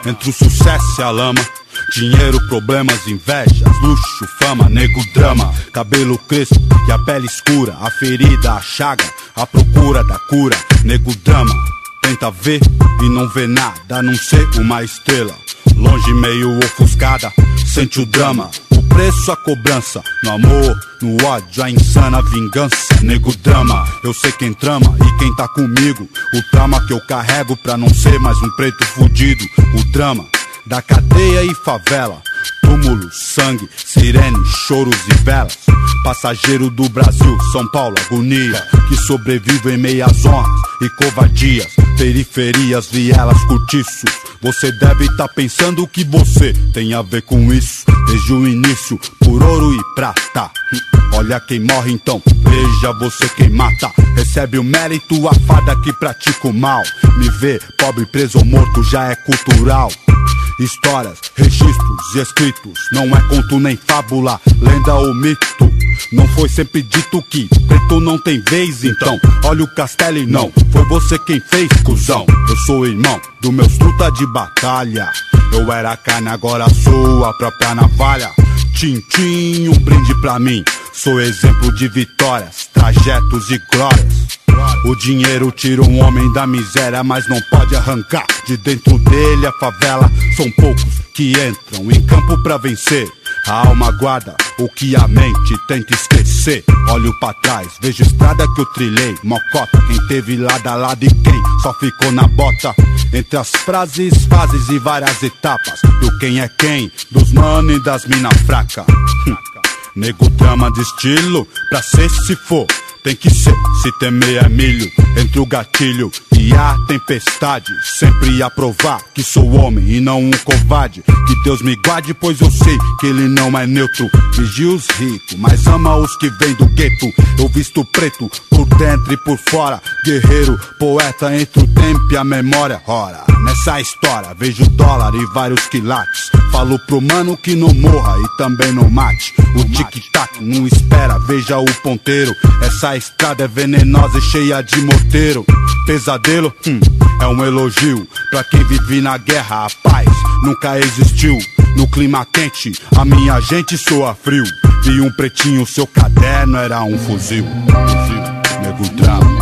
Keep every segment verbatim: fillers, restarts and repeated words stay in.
entre o sucesso e a lama. Dinheiro, problemas, invejas, luxo, fama, nego, drama. Cabelo crespo e a pele escura, a ferida, a chaga, a procura da cura, nego, drama. Tenta ver e não vê nada, a não ser uma estrela longe, meio ofuscada, sente o drama. O preço, a cobrança, no amor, no ódio, a insana vingança, nego, drama. Eu sei quem trama e quem tá comigo. O trauma que eu carrego pra não ser mais um preto fudido. O drama da cadeia e favela, túmulos, sangue, sirene, choros e velas. Passageiro do Brasil, São Paulo, agonia, que sobrevive em meias honras e covardias. Periferias, vielas, cortiços. Você deve estar tá pensando que você tem a ver com isso. Desde o início, por ouro e prata. Olha quem morre então, veja você quem mata. Recebe o mérito, a fada que pratica o mal. Me ver pobre, preso ou morto já é cultural. Histórias, registros e escritos, não é conto nem fábula, lenda ou mito. Não foi sempre dito que preto não tem vez, então olha o castelo e não foi você quem fez, cuzão. Eu sou irmão do meus truta de batalha. Eu era carne, agora sou a própria navalha. Tintim, um brinde pra mim. Sou exemplo de vitórias, trajetos e glórias. O dinheiro tira um homem da miséria, mas não pode arrancar de dentro dele a favela. São poucos que entram em campo pra vencer. A alma guarda o que a mente tenta esquecer. Olho pra trás, vejo estrada que eu trilhei. Mocota, quem teve lado a lado e quem só ficou na bota. Entre as frases, fases e várias etapas do quem é quem, dos mano e das mina fraca. Nego, drama de estilo, pra ser se for tem que ser, se temer é milho. Entre o gatilho e a tempestade, sempre a provar que sou homem e não um covarde. Que Deus me guarde, pois eu sei que ele não é neutro. Vigia os ricos, mas ama os que vêm do gueto. Eu visto preto, por dentro e por fora. Guerreiro, poeta entre o tempo e a memória. Ora, nessa história vejo dólar e vários quilates. Falo pro mano que não morra e também não mate. O tic-tac não espera, veja o ponteiro. Essa estrada é venenosa e cheia de morteiro. Pesadelo, hum, é um elogio pra quem vive na guerra. A paz nunca existiu. No clima quente, a minha gente soa frio. Vi um pretinho, seu caderno era um fuzil. Fuzil, nego, drama.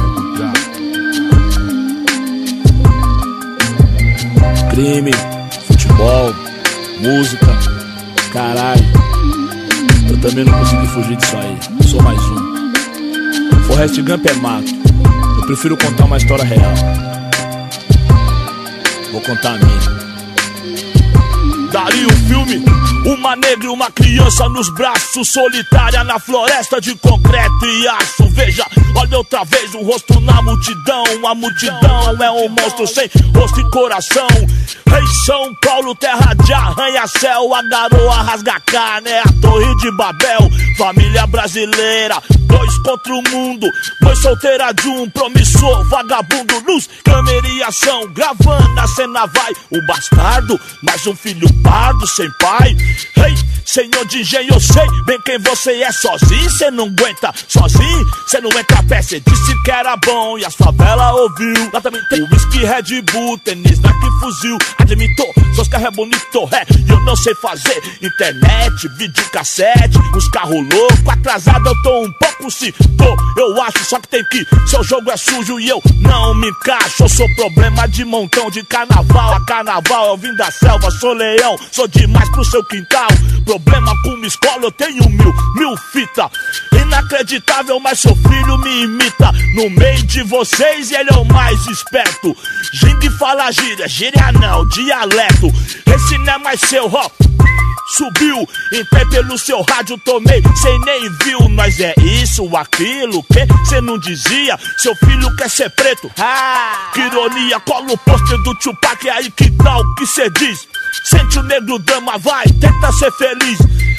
Crime, futebol, música, caralho. Eu também não consegui fugir disso aí, sou mais um. Forrest Gump é mato, eu prefiro contar uma história real. Vou contar a minha. Daria um filme, uma negra e uma criança nos braços, solitária na floresta de concreto e aço. Veja, olha outra vez um rosto na multidão. A multidão é um monstro sem rosto e coração. Rei São Paulo, terra de arranha-céu. A garoa rasga carne, é a torre de Babel. Família brasileira, dois contra o mundo. Mãe solteira de um promissor vagabundo. Luz, câmera e ação, gravando a cena vai. O bastardo, mais um filho pardo sem pai. Rei, hey, senhor de engenho, eu sei bem quem você é. Sozinho cê não aguenta, sozinho cê não entra a pé. Cê disse que era bom e as favelas ouviu. Lá também tem whisky, Red Bull, tênis, Nike, fuzil. Admitou, seus carros é bonito, é, e eu não sei fazer. Internet, videocassete, uns carros loucos. Atrasado eu tô um pouco, se tô, eu acho. Só que tem que, seu jogo é sujo e eu não me encaixo. Eu sou problema de montão, de carnaval a carnaval. Eu vim da selva, sou leão, sou demais pro seu quintal. Problema com uma escola, eu tenho mil, mil fita. Inacreditável, mas seu filho me imita. No meio de vocês ele é o mais esperto. Gingue fala gíria, gíria não, dialeto. Esse não é mais seu, ó. Subiu, entrei pelo seu rádio, tomei, cê nem viu. Nós é isso, aquilo, que cê não dizia. Seu filho quer ser preto, ah, que ironia. Cola o pôster do Tupac, é aí que tal, que cê diz. Sente o negro drama, vai, tenta ser feliz. Rei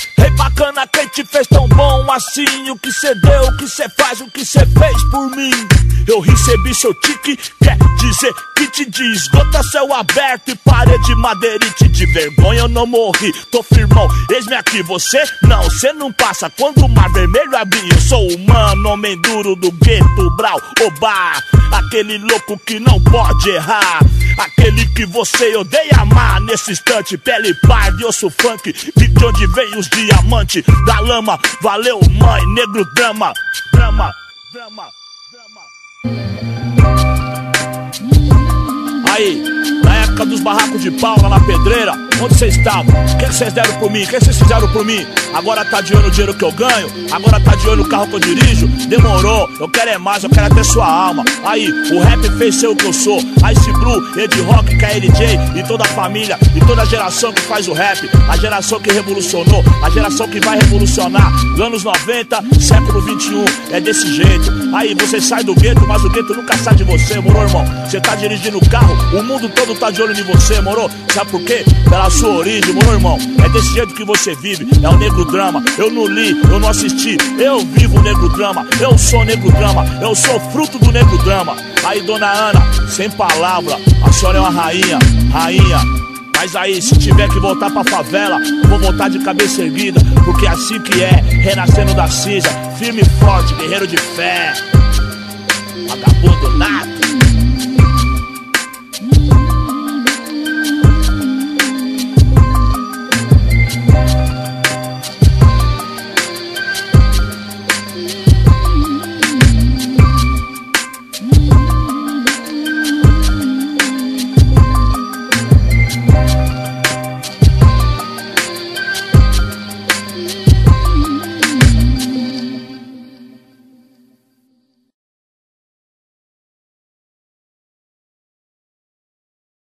bacana, quem te fez tão bom assim? O que cê deu, o que cê faz, o que cê fez por mim? Eu recebi seu tique, quer dizer que te diz gota, céu aberto e parede madeirite. De vergonha eu não morri, tô firmão, eis-me aqui. Você não, cê não passa quando o mar vermelho abrir. Eu sou humano, homem duro do gueto, brau, oba. Aquele louco que não pode errar, aquele que você odeia amar. Nesse instante, pele parda e osso funk, de onde vem os diamantes da lama. Valeu mãe, negro drama, drama, drama, drama. Aí, na época dos barracos de pau lá na pedreira, onde vocês estavam? O que vocês deram por mim? O que vocês fizeram por mim? Agora tá de olho no dinheiro que eu ganho? Agora tá de olho no carro que eu dirijo? Demorou, eu quero é mais, eu quero até sua alma. Aí, o rap fez ser o que eu sou. Ice Blue, Ed Rock, K L J e toda a família, e toda a geração que faz o rap. A geração que revolucionou, a geração que vai revolucionar. Anos noventa, século vinte e um, é desse jeito. Aí, você sai do gueto, mas o gueto nunca sai de você, moro, irmão? Você tá dirigindo o carro, o mundo todo tá de olho em você, moro? Sabe por quê? Pela sua origem, moro, irmão? É desse jeito que você vive, é o negro drama. Eu não li, eu não assisti, eu vivo o negro drama. Eu sou negro drama, eu sou fruto do negro drama. Aí, dona Ana, sem palavra, a senhora é uma rainha, rainha. Mas aí, se tiver que voltar pra favela, eu vou voltar de cabeça erguida, porque é assim que é, renascendo da cinza, firme e forte, guerreiro de fé. Vagabundo nato.